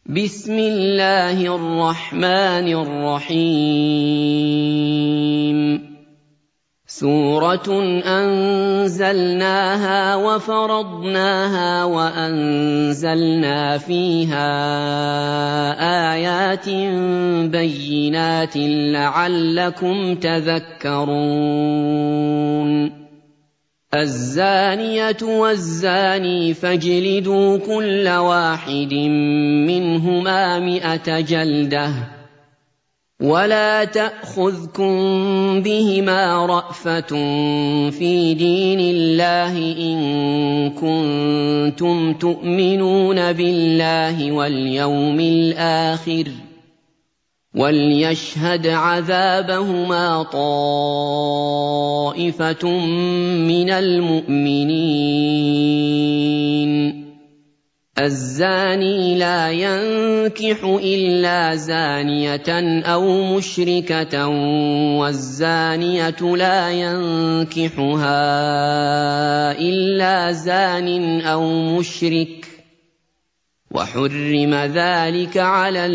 بسم الله الرحمن الرحيم سورة أنزلناها وفرضناها وأنزلنا فيها آيات بينات لعلكم تذكرون الزانية والزاني فاجلدوا كل واحد منهما 100 جلدة ولا تأخذكم بهما رأفة في دين الله إن كنتم تؤمنون بالله واليوم الآخر وليشهد عذابهما طائفة من المؤمنين الزاني لا ينكح إلا زانية أو مشركة والزانية لا ينكحها إلا زان أو مشرك وحرم ذلك على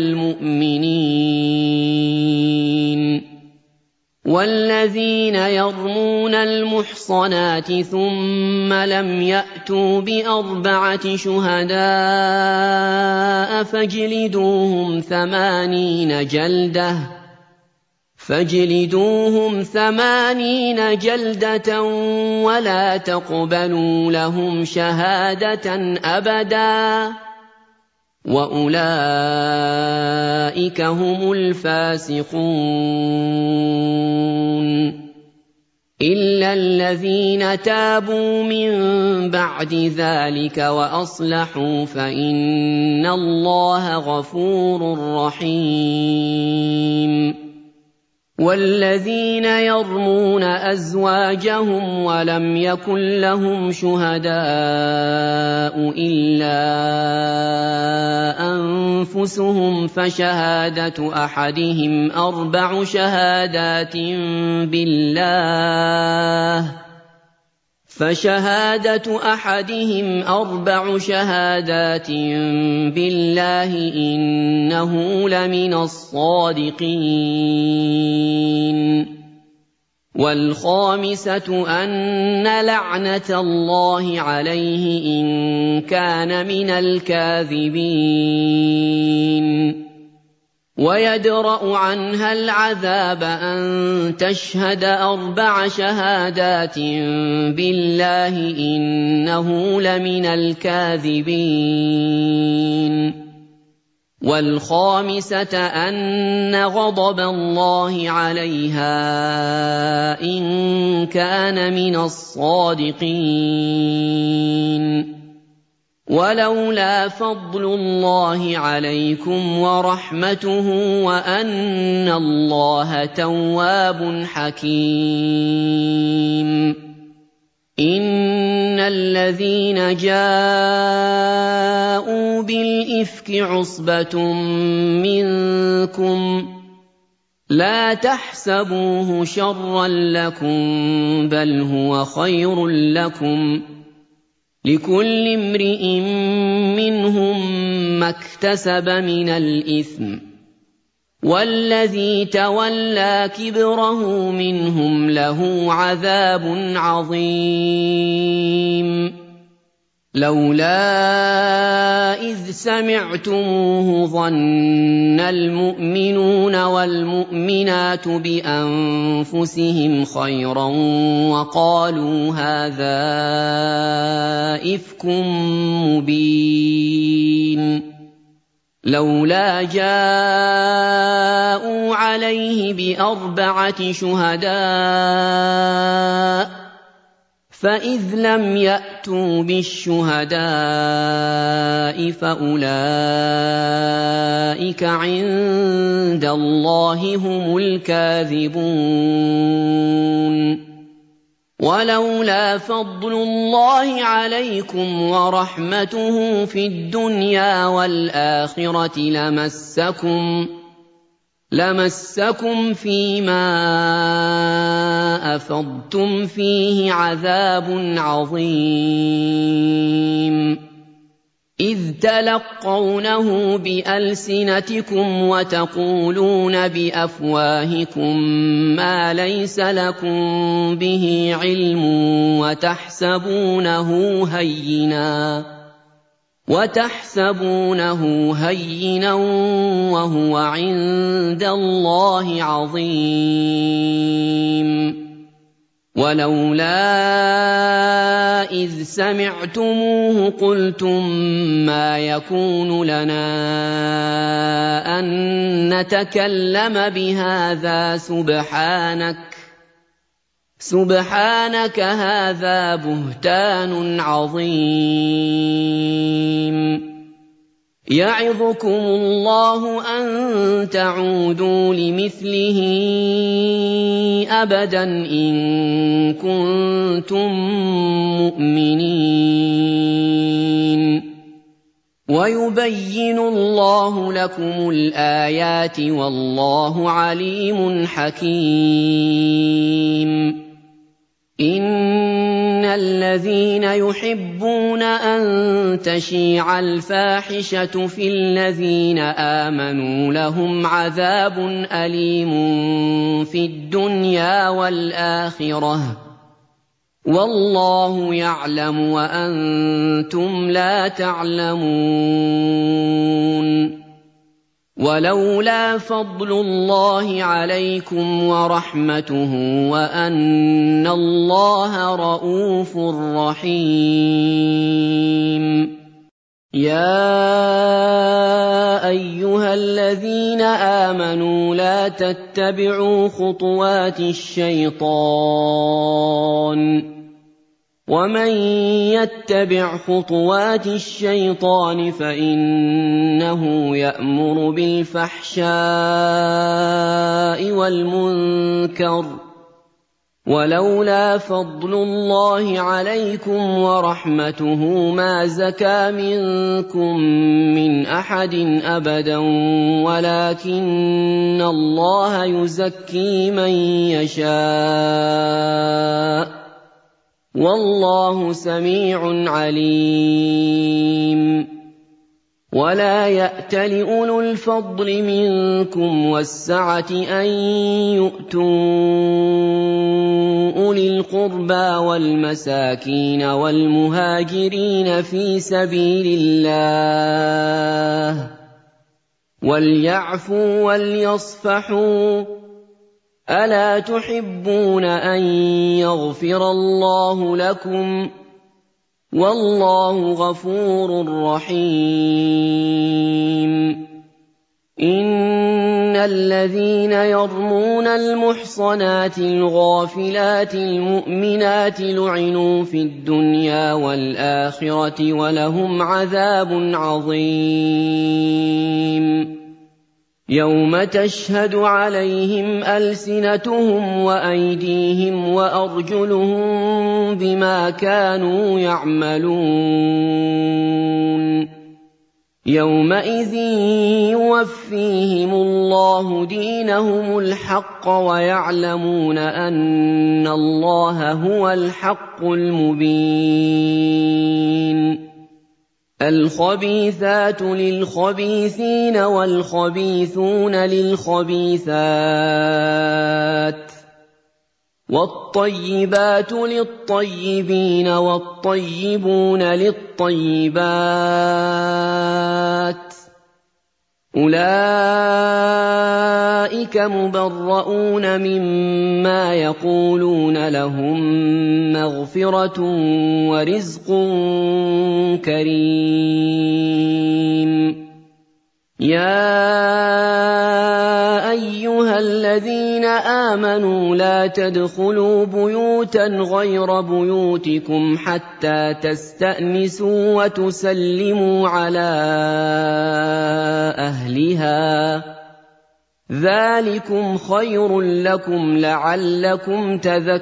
المؤمنين والذين يرمون المحصنات ثم لم يأتوا ب4 شهداء فاجلدوهم 80 جلدة ولا تقبلوا لهم شهادة أبدا وأولئك هم الفاسقون إلا الذين تابوا من بعد ذلك وأصلحوا فإن الله غفور رحيم والذين يرمون أزواجهم ولم يكن لهم شهداء إلا أنفسهم فشهادة أحدهم 4 شهادات بالله إنه لمن الصادقين والخامسة أن لعنة الله عليه إن كان من الكاذبين ويدرأ عنها العذاب أن تشهد 4 شهادات بالله إنه لمن الكاذبين والخامسة أن غضب الله عليها إن كان من الصادقين ولولا فضل الله عليكم ورحمته وأن الله تواب حكيم إن الذين جاءوا بالإفك عصبة منكم لا تحسبوه شرا لكم بل هو خير لكم لكل امرئ منهم ما اكتسب من الإثم والذي تولى كبره منهم له عذاب عظيم لولا إذ سمعتموه ظن المؤمنون والمؤمنات بأنفسهم خيرا وقالوا هذا إفك مبين لولا جاءوا عليه ب4 شهداء فإذ لم يأتوا بالشهداء فأولئك عند الله هم الكاذبون ولولا فضل الله عليكم ورحمته في الدنيا والآخرة لمسكم فيما أفضتم فيه عذاب عظيم إِذْ تَلَقَّوْنَهُ بِأَلْسِنَتِكُمْ وَتَقُولُونَ بِأَفْوَاهِكُم مَّا لَيْسَ لَكُم بِهِ عِلْمٌ وَتَحْسَبُونَهُ هَيِّنًا وَهُوَ عِندَ اللَّهِ عَظِيمٌ وَلَوْلَا إِذْ سَمِعْتُمُوهُ قُلْتُم مَّا يَكُونُ لَنَا أَن نَّتَكَلَّمَ بِهَٰذَا سُبْحَانَكَ هَٰذَا بُهْتَانٌ عَظِيمٌ يَعِظُكُمُ اللَّهُ أَن تَعُودُوا لِمِثْلِهِ أَبَدًا إِن كُنتُم مُّؤْمِنِينَ وَيُبَيِّنُ اللَّهُ لَكُمُ الْآيَاتِ وَاللَّهُ عَلِيمٌ حَكِيمٌ إِنَّ الَّذِينَ يُحِبُّونَ أَن تَشِيعَ الْفَاحِشَةُ فِي الَّذِينَ آمَنُوا لَهُمْ عَذَابٌ أَلِيمٌ فِي الدُّنْيَا وَالْآخِرَةِ ۚ وَاللَّهُ يَعْلَمُ وَأَنتُمْ لَا تَعْلَمُونَ وَلَوْلَا فَضْلُ اللَّهِ عَلَيْكُمْ وَرَحْمَتُهُ وَأَنَّ اللَّهَ رَءُوفٌ رَّحِيمٌ يَا أَيُّهَا الَّذِينَ آمَنُوا لَا تَتَّبِعُوا خُطُوَاتِ الشَّيْطَانِ ۚ وَمَن يَتَّبِعْ خُطُوَاتِ الشَّيْطَانِ فَإِنَّهُ يَأْمُرُ بِالْفَحْشَاءِ وَالْمُنكَرِ ۚ وَلَوْلَا فَضْلُ اللَّهِ عَلَيْكُمْ وَرَحْمَتُهُ مَا زَكَىٰ مِنكُم مِّنْ أَحَدٍ أَبَدًا وَلَٰكِنَّ اللَّهَ يُزَكِّي مَن يَشَاءُ ۗ وَاللَّهُ سَمِيعٌ عَلِيمٌ وَلَا يَأْتَلِ أُولُو الْفَضْلِ مِنكُمْ وَالسَّعَةِ أَن يُؤْتُوا أُولِي الْقُرْبَىٰ وَالْمَسَاكِينَ وَالْمُهَاجِرِينَ فِي سَبِيلِ اللَّهِ وَلْيَعْفُوا وَلْيَصْفَحُوا ۗ أَلَا تُحِبُّونَ أَن يَغْفِرَ اللَّهُ لَكُمْ ۗ وَاللَّهُ غَفُورٌ رَّحِيمٌ إِنَّ الَّذِينَ يَرْمُونَ الْمُحْصَنَاتِ الْغَافِلَاتِ الْمُؤْمِنَاتِ لُعِنُوا فِي الدُّنْيَا وَالْآخِرَةِ وَلَهُمْ عَذَابٌ عَظِيمٌ يَوْمَ تَشْهَدُ عَلَيْهِمْ أَلْسِنَتُهُمْ وَأَيْدِيهِمْ وَأَرْجُلُهُم بِمَا كَانُوا يَعْمَلُونَ يَوْمَئِذٍ يُوَفِّيهِمُ اللَّهُ دِينَهُمُ الْحَقَّ وَيَعْلَمُونَ أَنَّ اللَّهَ هُوَ الْحَقُّ الْمُبِينُ الْخَبِيثَاتُ لِلْخَبِيثِينَ وَالْخَبِيثُونَ لِلْخَبِيثَاتِ وَالطَّيِّبَاتُ لِلطَّيِّبِينَ وَالطَّيِّبُونَ لِلطَّيِّبَاتِ ۚ أُولَٰئِكَ مُبَرَّءُونَ مِمَّا يَقُولُونَ ۖ لَهُم مَّغْفِرَةٌ وَرِزْقٌ كَرِيمٌ يَا أَيُّهَا الَّذِينَ آمَنُوا لَا تَدْخُلُوا بُيُوتًا غَيْرَ بُيُوتِكُمْ حَتَّىٰ تَسْتَأْنِسُوا وَتُسَلِّمُوا عَلَىٰ أَهْلِهَا ۚ ذَٰلِكُمْ خَيْرٌ لَّكُمْ لَعَلَّكُمْ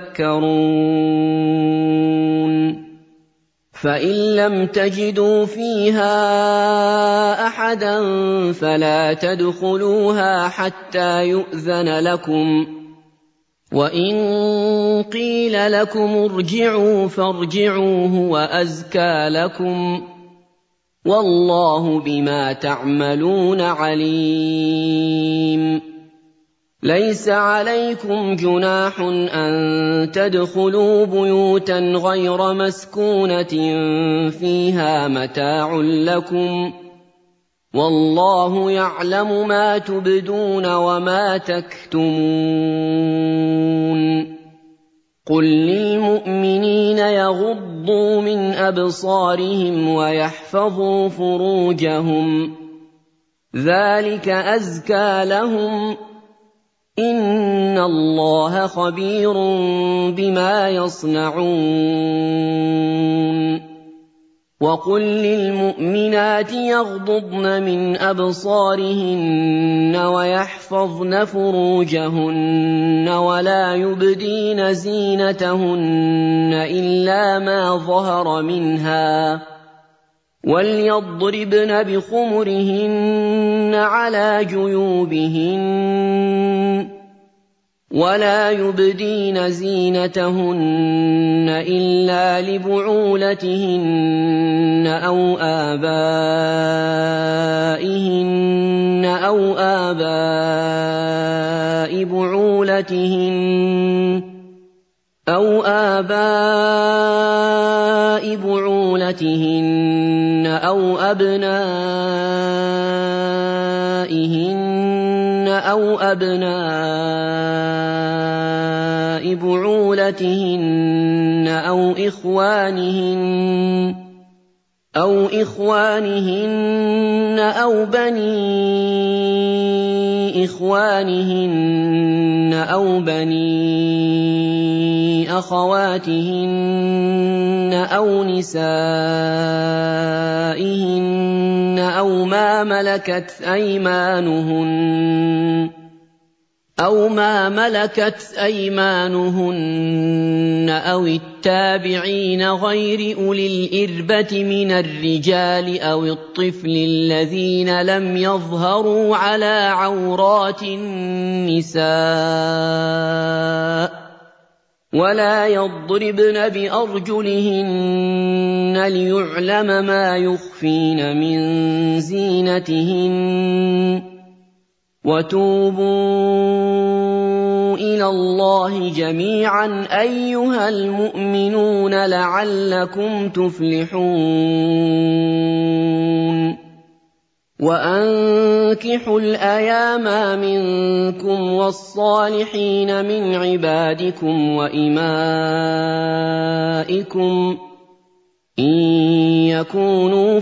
تَذَكَّرُونَ فَإِن لَّمْ تَجِدُوا فِيهَا أَحَدًا فَلَا تَدْخُلُوهَا حَتَّىٰ يُؤْذَنَ لَكُمْ ۖ وَإِن قِيلَ لَكُمُ ارْجِعُوا فَارْجِعُوا هُوَ أَزْكَىٰ لَكُمْ ۚ وَاللَّهُ بِمَا تَعْمَلُونَ عَلِيمٌ لَيْسَ عَلَيْكُمْ جُنَاحٌ أَن تَدْخُلُوا بُيُوتًا غَيْرَ مَسْكُونَةٍ فِيهَا مَتَاعٌ لَّكُمْ ۚ وَاللَّهُ يَعْلَمُ مَا تُبْدُونَ وَمَا تَكْتُمُونَ قُل لِّلْمُؤْمِنِينَ يَغُضُّوا مِنْ أَبْصَارِهِمْ وَيَحْفَظُوا فُرُوجَهُمْ ۚ ذَٰلِكَ أَزْكَىٰ لَهُمْ ۗ إِنَّ اللَّهَ خَبِيرٌ بِمَا يَصْنَعُونَ وَقُل لِّلْمُؤْمِنَاتِ يَغْضُضْنَ مِنْ أَبْصَارِهِنَّ وَيَحْفَظْنَ فُرُوجَهُنَّ وَلَا يُبْدِينَ زِينَتَهُنَّ إِلَّا مَا ظَهَرَ مِنْهَا ۖ وَلْيَضْرِبْنَ بِخُمُرِهِنَّ عَلَىٰ جُيُوبِهِنَّ ۖ وَلَا يُبْدِينَ زِينَتَهُنَّ إِلَّا لِبُعُولَتِهِنَّ أَوْ آبَائِهِنَّ أَوْ آبَاءِ بُعُولَتِهِنَّ أَوْ أَبْنَائِهِنَّ أَوْ أَبْنَاءِ بُعُولَتِهِنَّ أَوْ إِخْوَانِهِنَّ أَوْ بَنِي إِخْوَانِهِنَّ أَوْ بَنِي أَخَوَاتِهِنَّ أَوْ نِسَائِهِنَّ أَوْ مَا مَلَكَتْ أَيْمَانُهُنَّ أَوِ التَّابِعِينَ غَيْرِ أُولِي الْإِرْبَةِ مِنَ الرِّجَالِ أَوِ الطِّفْلِ الَّذِينَ لَمْ يَظْهَرُوا عَلَىٰ عَوْرَاتِ النِّسَاءِ ۖ وَلَا يَضْرِبْنَ بِأَرْجُلِهِنَّ لِيُعْلَمَ مَا يُخْفِينَ مِن زِينَتِهِنَّ ۚ وَتُوبُوا إِلَى اللَّهِ جَمِيعًا أَيُّهَا الْمُؤْمِنُونَ لَعَلَّكُمْ تُفْلِحُونَ وَأَنكِحُوا الْأَيَامَىٰ مِنكُمْ وَالصَّالِحِينَ مِنْ عِبَادِكُمْ وَإِمَائِكُمْ إِن يَكُونُوا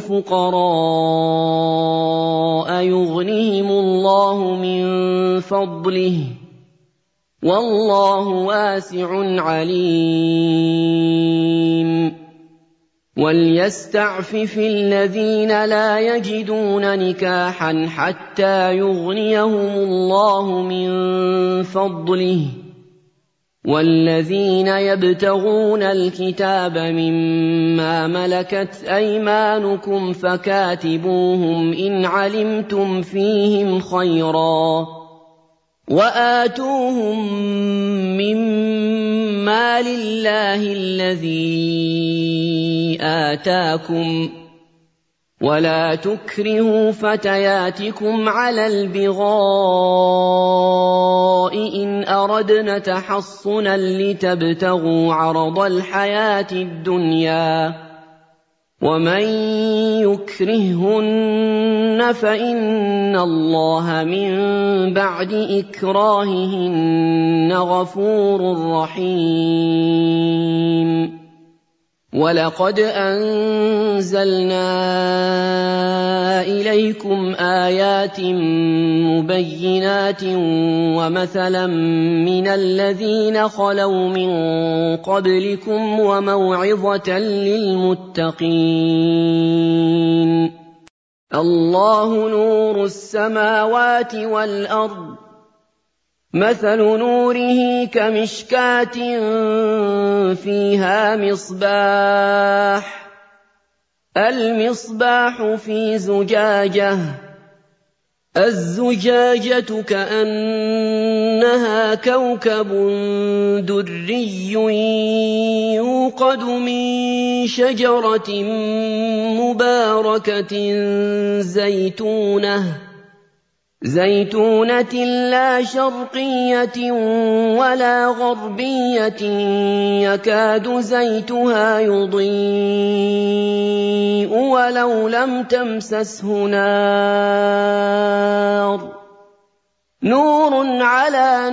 فُقَرَاءَ يُغْنِهِمُ اللَّهُ مِن فَضْلِهِ ۗ وَاللَّهُ وَاسِعٌ عَلِيمٌ وَلْيَسْتَعْفِفِ الَّذِينَ لَا يَجِدُونَ نِكَاحًا حَتَّىٰ يُغْنِيَهُمُ اللَّهُ مِن فَضْلِهِ ۗ وَالَّذِينَ يَبْتَغُونَ الْكِتَابَ مِمَّا مَلَكَتْ أَيْمَانُكُمْ فَكَاتِبُوهُمْ إِنْ عَلِمْتُمْ فِيهِمْ خَيْرًا ۖ وَآتُوهُم مِّن مَّالِ اللَّهِ الَّذِي آتَاكُمْ ۚ وَلَا تُكْرِهُوا فَتَيَاتِكُمْ عَلَى الْبِغَاءِ إِنْ أَرَدْنَ تَحَصُّنًا لِّتَبْتَغُوا عَرَضَ الْحَيَاةِ الدُّنْيَا ۚ وَمَن يُكْرِههُّنَّ فَإِنَّ اللَّهَ مِن بَعْدِ إِكْرَاهِهِنَّ غَفُورٌ رَّحِيمٌ وَلَقَدْ أَنزَلْنَا إِلَيْكُمْ آيَاتٍ مُّبَيِّنَاتٍ وَمَثَلًا مِّنَ الَّذِينَ خَلَوْا مِن قَبْلِكُمْ وَمَوْعِظَةً لِّلْمُتَّقِينَ اللَّهُ نُورُ السَّمَاوَاتِ وَالْأَرْضِ ۚ مَثَلُ نُورِهِ كَمِشْكَاةٍ فِيهَا مِصْبَاحٌ الْمِصْبَاحُ فِي زُجَاجَةٍ الزُّجَاجَةُ كَأَنَّهَا كَوْكَبٌ دُرِّيٌّ يُوقَدُ مِن شَجَرَةٍ مُّبَارَكَةٍ زَيْتُونَةٍ لَّا شَرْقِيَّةٍ وَلَا غَرْبِيَّةٍ يَكَادُ زَيْتُهَا يُضِيءُ وَلَوْ لَمْ تَمْسَسْهُ نَارٌ ۚ نُّورٌ عَلَىٰ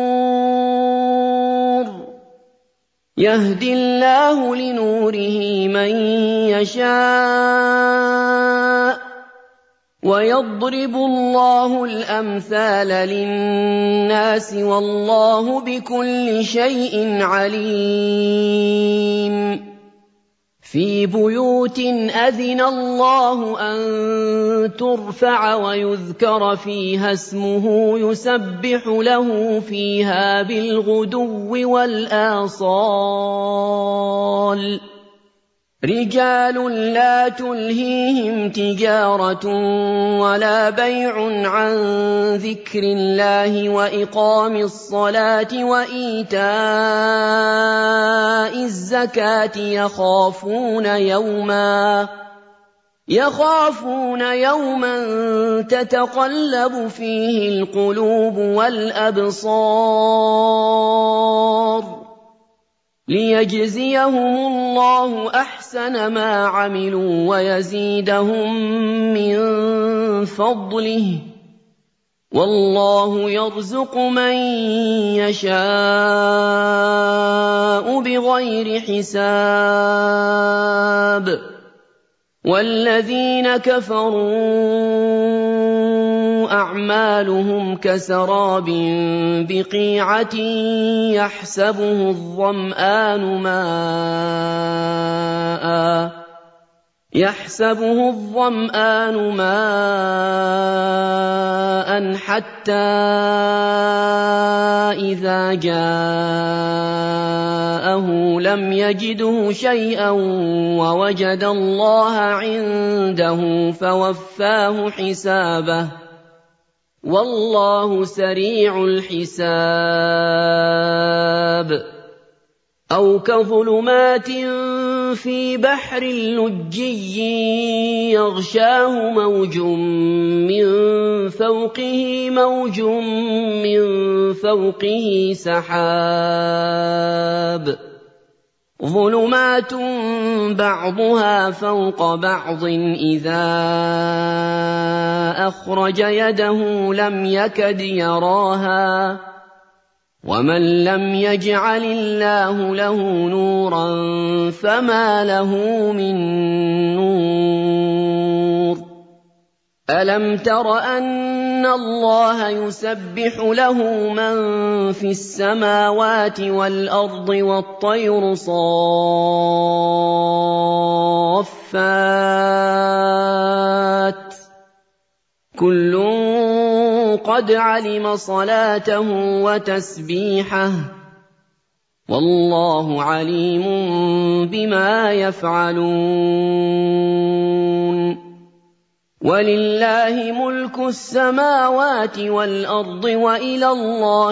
نُورٍ ۗ يَهْدِي اللَّهُ لِنُورِهِ مَن يَشَاءُ ۚ وَيَضْرِبُ اللَّهُ الْأَمْثَالَ لِلنَّاسِ ۗ وَاللَّهُ بِكُلِّ شَيْءٍ عَلِيمٌ فِي بُيُوتٍ أَذِنَ اللَّهُ أَن تُرْفَعَ وَيُذْكَرَ فِيهَا اسْمُهُ يُسَبِّحُ لَهُ فِيهَا بِالْغُدُوِّ وَالْآصَالِ ۚ رِجَالٌ لَّا تُلْهِيهِمْ تِجَارَةٌ وَلَا بَيْعٌ عَن ذِكْرِ اللَّهِ وَإِقَامِ الصَّلَاةِ وَإِيتَاءِ الزَّكَاةِ يَخَافُونَ يَوْمًا تَتَقَلَّبُ فِيهِ الْقُلُوبُ وَالْأَبْصَارُ ۖ لِيَجْزِيَهُمُ اللَّهُ أَحْسَنَ مَا عَمِلُوا وَيَزِيدَهُم مِّن فَضْلِهِ ۗ وَاللَّهُ يَرْزُقُ مَن يَشَاءُ بِغَيْرِ حِسَابٍ وَالَّذِينَ كَفَرُوا أَعْمَالُهُمْ كَسَرَابٍ بِقِيعَةٍ يَحْسَبُهُ الظَّمْآنُ مَاءً حَتَّىٰ إِذَا جَاءَهُ لَمْ يَجِدْهُ شَيْئًا وَوَجَدَ اللَّهَ عِندَهُ فَوَفَّاهُ حِسَابَهُ ۗ وَاللَّهُ سَرِيعُ الْحِسَابِ أَوْ كَظُلُمَاتٍ فِي بَحْرٍ لُّجِّيٍّ يَغْشَاهُ مَوْجٌ مِّن فَوْقِهِ مَوْجٌ مِّن فَوْقِهِ سَحَابٌ ۚ ظُلُمَاتٌ بَعْضُهَا فَوْقَ بَعْضٍ إِذَا أَخْرَجَ يَدَهُ لَمْ يَكَدْ يَرَاهَا ۗ وَمَن لَّمْ يَجْعَلِ اللَّهُ لَهُ نُورًا فَمَا لَهُ مِن نُّورٍ أَلَمْ تَرَ أَنَّ اللَّهَ يُسَبِّحُ لَهُ مَن فِي السَّمَاوَاتِ وَالْأَرْضِ وَالطَّيْرُ صَافَّاتٍ ۖ كُلٌّ قَدْ عَلِمَ صَلَاتَهُ وَتَسْبِيحَهُ ۗ وَاللَّهُ عَلِيمٌ بِمَا يَفْعَلُونَ وَلِلَّهِ مُلْكُ السَّمَاوَاتِ وَالْأَرْضِ ۖ وَإِلَى اللَّهِ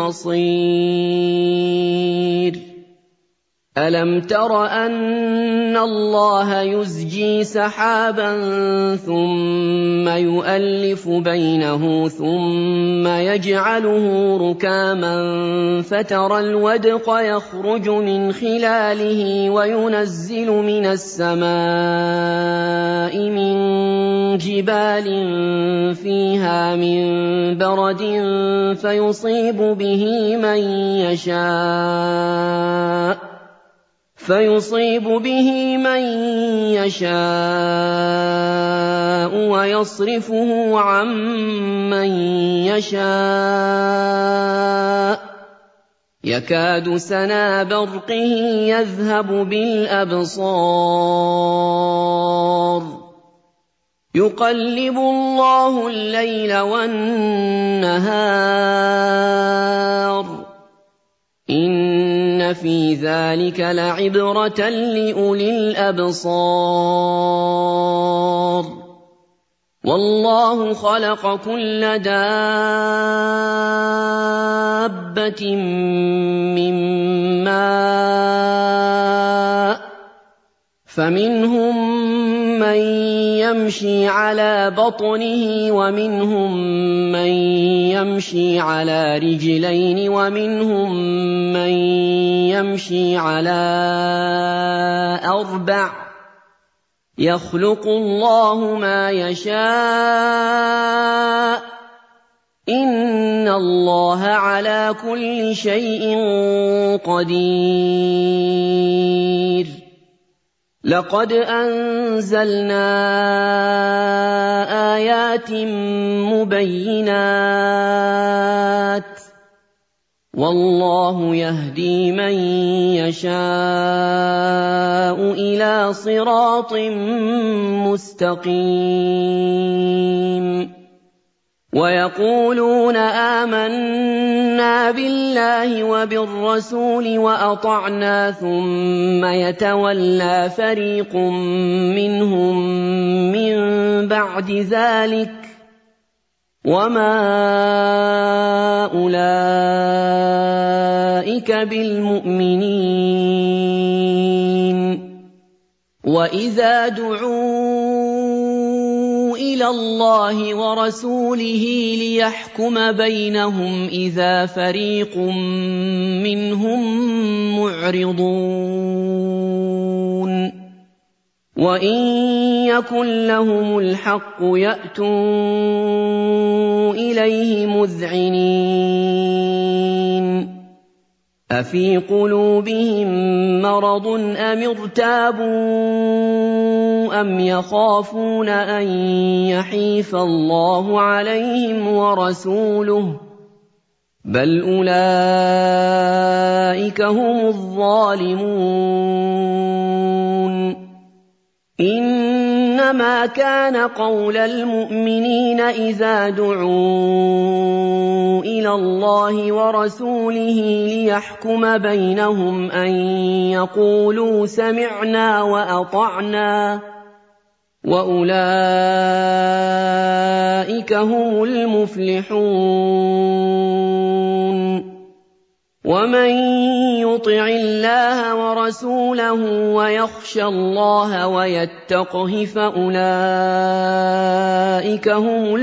الْمَصِيرُ أَلَمْ تَرَ أَنَّ اللَّهَ يُزْجِي سَحَابًا ثُمَّ يُؤَلِّفُ بَيْنَهُ ثُمَّ يَجْعَلُهُ رُكَامًا فَتَرَى الْوَدْقَ يَخْرُجُ مِنْ خِلَالِهِ وَيُنَزِّلُ مِنَ السَّمَاءِ مِن جِبَالٍ فِيهَا مِن بَرَدٍ فَيُصِيبُ بِهِ مَن يَشَاءُ وَيَصْرِفُهُ عَن مَّن يَشَاءُ ۖ يَكَادُ سَنَا بَرْقِهِ يَذْهَبُ بِالْأَبْصَارِ ۖ يُقَلِّبُ اللَّهُ اللَّيْلَ وَالنَّهَارَ ۚ إِنَّ فِي ذَٰلِكَ لَعِبْرَةً لِّأُولِي الْأَبْصَارِ وَاللَّهُ خَلَقَ كُلَّ دَابَّةٍ مِّن مَّاءٍ ۖ فَمِنْهُم مَّن يَمْشِي عَلَىٰ بَطْنِهِ وَمِنْهُم مَّن يَمْشِي عَلَىٰ رِجْلَيْنِ وَمِنْهُم مَّن يَمْشِي عَلَىٰ أَرْبَعٍ ۚ يَخْلُقُ اللَّهُ مَا يَشَاءُ ۚ إِنَّ اللَّهَ عَلَىٰ كُلِّ شَيْءٍ قَدِيرٌ لَقَدْ أَنزَلْنَا آيَاتٍ مُّبَيِّنَاتٍ ۚ وَاللَّهُ يَهْدِي مَن يَشَاءُ إِلَىٰ صِرَاطٍ مُّسْتَقِيمٍ وَيَقُولُونَ آمَنَّا بِاللَّهِ وَبِالرَّسُولِ وَأَطَعْنَا ثُمَّ يَتَوَلَّىٰ فَرِيقٌ مِّنْهُم مِّن بَعْدِ ذَٰلِكَ ۚ وَمَا أُولَٰئِكَ بِالْمُؤْمِنِينَ وَإِذَا دُعُوا إِلَى اللَّهِ وَرَسُولِهِ لِيَحْكُمَ بَيْنَهُمْ إِذَا فَرِيقٌ مِّنْهُم مُّعْرِضُونَ وَإِن يَكُن لَّهُمُ الْحَقُّ يَأْتُوا إِلَيْهِ مُذْعِنِينَ أَفِي قُلُوبِهِم مَّرَضٌ أَمِ ارْتَابُوا أَمْ يَخَافُونَ أَن يَحِيفَ اللَّهُ عَلَيْهِمْ وَرَسُولُهُ ۚ بَلْ أُولَٰئِكَ هُمُ الظَّالِمُونَ إِنَّمَا كَانَ قَوْلَ الْمُؤْمِنِينَ إِذَا دُعُوا إِلَى اللَّهِ وَرَسُولِهِ لِيَحْكُمَ بَيْنَهُمْ أَن يَقُولُوا سَمِعْنَا وَأَطَعْنَا ۚ وَأُولَٰئِكَ هُمُ الْمُفْلِحُونَ وَمَن يُطِعِ اللَّهَ وَرَسُولَهُ وَيَخْشَ اللَّهَ وَيَتَّقْهِ فَأُولَٰئِكَ هُمُ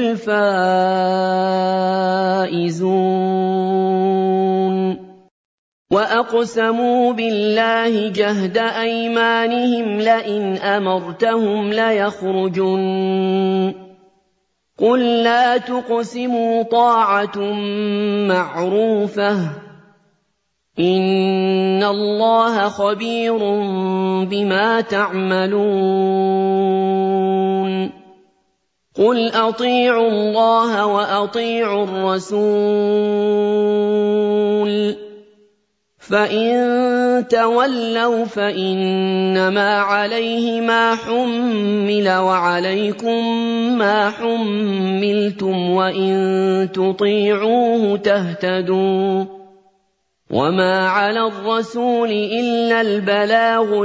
الْفَائِزُونَ وَأَقْسَمُوا بِاللَّهِ جَهْدَ أَيْمَانِهِمْ لَئِنْ أَمَرْتَهُمْ لَيَخْرُجُنَّ ۖ قُل لَّا تُقْسِمُوا طَاعَةٌ مَّعْرُوفَةٌ ۚ إِنَّ اللَّهَ خَبِيرٌ بِمَا تَعْمَلُونَ قُلْ أَطِيعُوا اللَّهَ وَأَطِيعُوا الرَّسُولَ ۚ فَإِن تَوَلَّوْا فَإِنَّمَا عَلَيْهِ مَا حُمِّلَ وَعَلَيْكُم مَّا حُمِّلْتُمْ ۖ وَإِن تُطِيعُوهُ تَهْتَدُوا ۚ وَمَا عَلَى الرَّسُولِ إِلَّا الْبَلَاغُ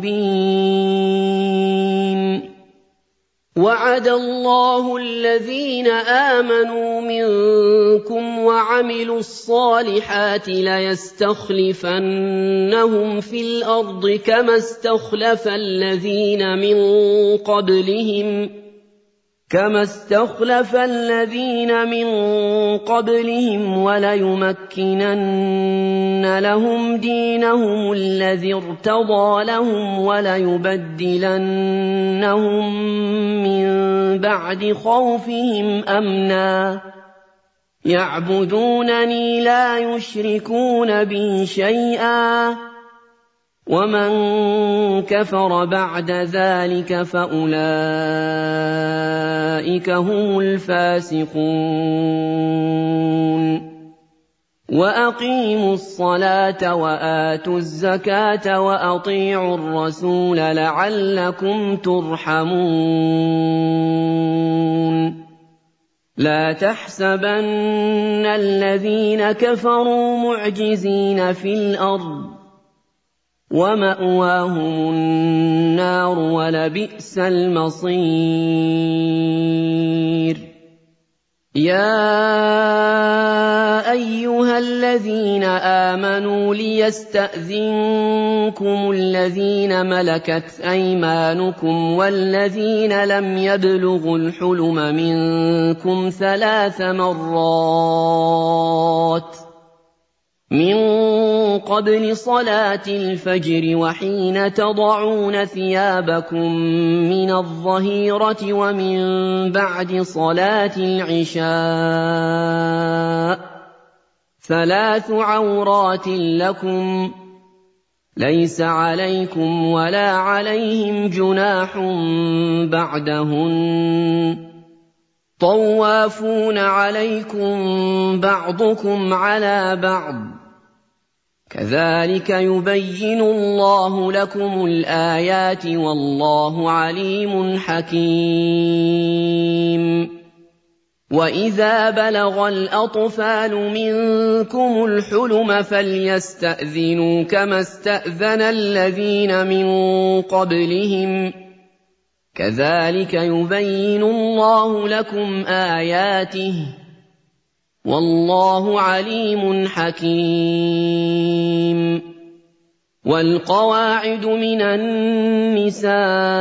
الْمُبِينُ وَعَدَ اللَّهُ الَّذِينَ آمَنُوا مِنكُمْ وَعَمِلُوا الصَّالِحَاتِ لَيَسْتَخْلِفَنَّهُمْ فِي الْأَرْضِ كَمَا اسْتَخْلَفَ الَّذِينَ مِن قَبْلِهِمْ وَلَيُمَكِّنَنَّ لَهُمْ دِينَهُمُ الَّذِي ارْتَضَىٰ لَهُمْ وَلَيُبَدِّلَنَّهُم مِّن بَعْدِ خَوْفِهِمْ أَمْنًا ۚ يَعْبُدُونَنِي لَا يُشْرِكُونَ بِي شَيْئًا ۚ وَمَن كَفَرَ بَعْدَ ذَٰلِكَ فَأُولَٰئِكَ هُمُ الْفَاسِقُونَ وَأَقِيمُوا الصَّلَاةَ وَآتُوا الزَّكَاةَ وَأَطِيعُوا الرَّسُولَ لَعَلَّكُمْ تُرْحَمُونَ لَا تَحْسَبَنَّ الَّذِينَ كَفَرُوا مُعْجِزِينَ فِي الْأَرْضِ ۚ وَمَأْوَاهُمُ النَّارُ ۖ وَلَبِئْسَ الْمَصِيرُ يَا أَيُّهَا الَّذِينَ آمَنُوا لِيَسْتَأْذِنكُمُ الَّذِينَ مَلَكَتْ أَيْمَانُكُمْ وَالَّذِينَ لَمْ يَبْلُغُوا الْحُلُمَ مِنكُمْ 3 مرات من قبل صلاة الفجر وحين تضعون ثيابكم من الظهيرة ومن بعد صلاة العشاء 3 عورات لكم ليس عليكم ولا عليهم جناح بعدهن طوافون عليكم بعضكم على بعض كذلك يبين الله لكم الآيات والله عليم حكيم وإذا بلغ الأطفال منكم الحلم فليستأذنوا كما استأذن الذين من قبلهم كذلك يبين الله لكم آياته والله عليم حكيم والقواعد من النساء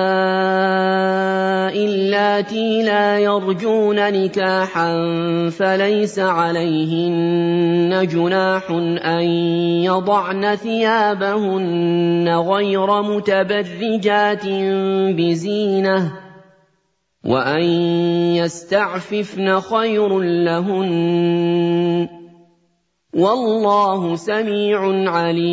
اللاتي لا يرجون نكاحا فليس عليهن جناح أن يضعن ثيابهن غير متبرجات بزينة وأن يستعففن خير لهن والله سميع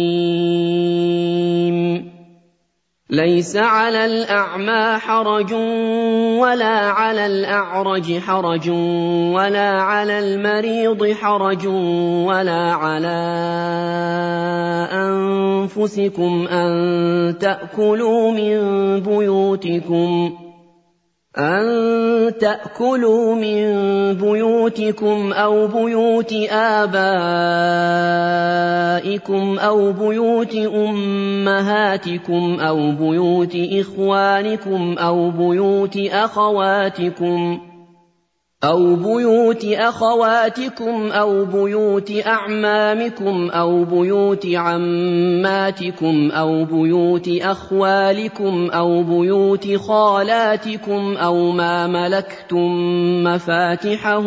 عليم ليس على الأعمى حرج ولا على الأعرج حرج ولا على المريض حرج ولا على أنفسكم أن تأكلوا من بيوتكم أو بيوت آبائكم أو بيوت أمهاتكم أو بيوت إخوانكم أو بيوت أخواتكم أو بيوت أعمامكم أو بيوت عماتكم أو بيوت أخوالكم أو بيوت خالاتكم أو ما ملكتم مفاتحه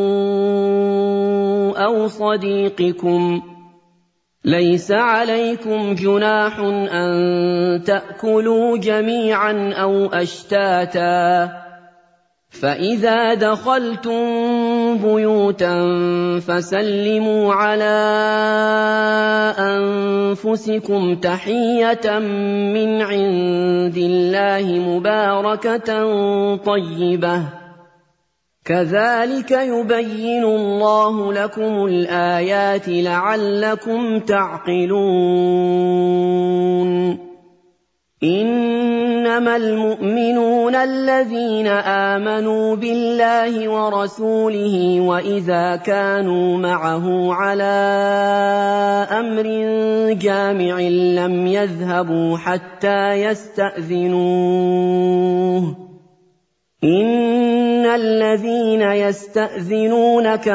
أو صديقكم ليس عليكم جناح أن تأكلوا جميعا أو أشتاتا فإذا دخلتم بيوتا فسلموا على أنفسكم تحية من عند الله مباركة طيبة كذلك يبين الله لكم الآيات لعلكم تعقلون إنما المؤمنون الذين آمنوا بالله ورسوله وإذا كانوا معه على أمر جامع لم يذهبوا حتى يستأذنوه إن الذين يستأذنونك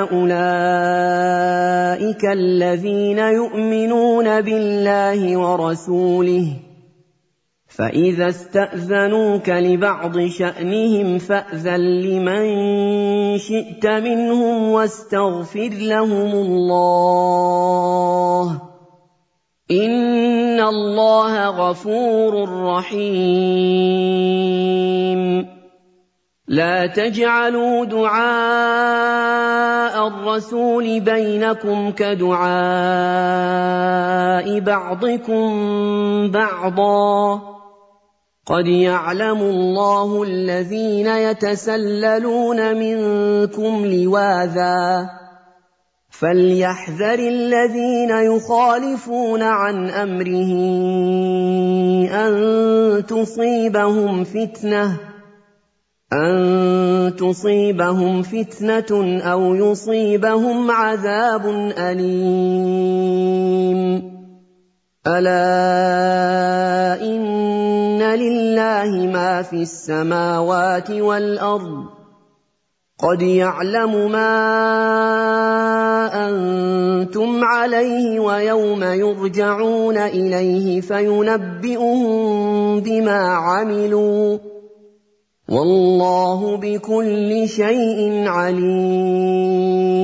أولئك الذين يؤمنون بالله ورسوله فإذا استأذنوك لبعض شأنهم فأذن لمن شئت منهم واستغفر لهم الله إن الله غفور رحيم لا تجعلوا دعاء الرسول بينكم كدعاء بعضكم بعضا قد يعلم الله الذين يتسللون منكم لواذا فليحذر الذين يخالفون عن أمره أن تصيبهم فتنة أو يصيبهم عذاب أليم ألا إن لله ما في السماوات والأرض قَدْ يَعْلَمُ مَا أَنتُمْ عَلَيْهِ وَيَوْمَ يُرْجَعُونَ إِلَيْهِ فَيُنَبِّئُهُم بِمَا عَمِلُوا ۗ وَاللَّهُ بِكُلِّ شَيْءٍ عَلِيمٌ